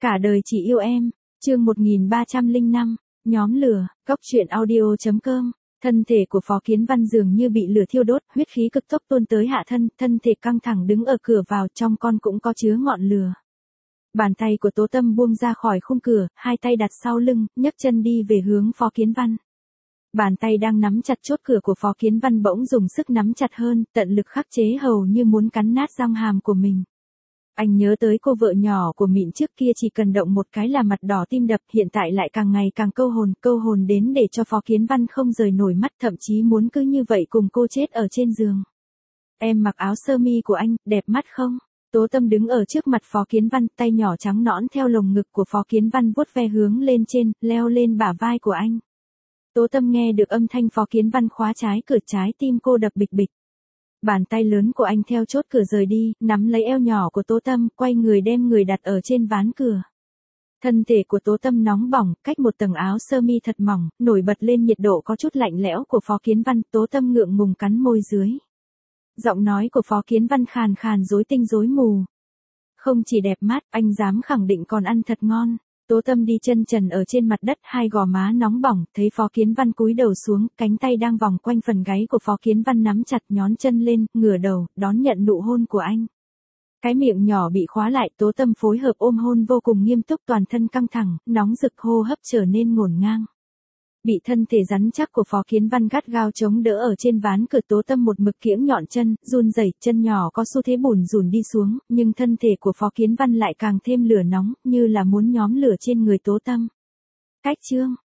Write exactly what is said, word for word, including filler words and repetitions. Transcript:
Cả đời chỉ yêu em, chương một nghìn ba trăm lẻ năm, nhóm lửa, góc truyện audio chấm com. Thân thể của Phó Kiến Văn dường như bị lửa thiêu đốt, huyết khí cực tốc tuôn tới hạ thân, thân thể căng thẳng đứng ở cửa vào, trong con cũng có chứa ngọn lửa. Bàn tay của Tố Tâm buông ra khỏi khung cửa, hai tay đặt sau lưng, nhấc chân đi về hướng Phó Kiến Văn. Bàn tay đang nắm chặt chốt cửa của Phó Kiến Văn bỗng dùng sức nắm chặt hơn, tận lực khắc chế hầu như muốn cắn nát răng hàm của mình. Anh nhớ tới cô vợ nhỏ của Mịn trước kia chỉ cần động một cái là mặt đỏ tim đập, hiện tại lại càng ngày càng câu hồn, câu hồn đến để cho Phó Kiến Văn không rời nổi mắt, thậm chí muốn cứ như vậy cùng cô chết ở trên giường. Em mặc áo sơ mi của anh, đẹp mắt không? Tố Tâm đứng ở trước mặt Phó Kiến Văn, tay nhỏ trắng nõn theo lồng ngực của Phó Kiến Văn vuốt ve hướng lên trên, leo lên bả vai của anh. Tố Tâm nghe được âm thanh Phó Kiến Văn khóa trái cửa, trái tim cô đập bịch bịch. Bàn tay lớn của anh theo chốt cửa rời đi, nắm lấy eo nhỏ của Tố Tâm, quay người đem người đặt ở trên ván cửa. Thân thể của Tố Tâm nóng bỏng, cách một tầng áo sơ mi thật mỏng, nổi bật lên nhiệt độ có chút lạnh lẽo của Phó Kiến Văn, Tố Tâm ngượng ngùng cắn môi dưới. Giọng nói của Phó Kiến Văn khàn khàn rối tinh rối mù. Không chỉ đẹp mắt, anh dám khẳng định còn ăn thật ngon. Tố Tâm đi chân trần ở trên mặt đất, hai gò má nóng bỏng, thấy Phó Kiến Văn cúi đầu xuống, cánh tay đang vòng quanh phần gáy của Phó Kiến Văn nắm chặt, nhón chân lên, ngửa đầu, đón nhận nụ hôn của anh. Cái miệng nhỏ bị khóa lại, Tố Tâm phối hợp ôm hôn vô cùng nghiêm túc, toàn thân căng thẳng, nóng rực, hô hấp trở nên ngổn ngang. Bị thân thể rắn chắc của Phó Kiến Văn gắt gao chống đỡ ở trên ván cửa, Tố Tâm một mực kiễng nhọn chân, run rẩy, chân nhỏ có xu thế bùn rùn đi xuống, nhưng thân thể của Phó Kiến Văn lại càng thêm lửa nóng, như là muốn nhóm lửa trên người Tố Tâm. Cách chương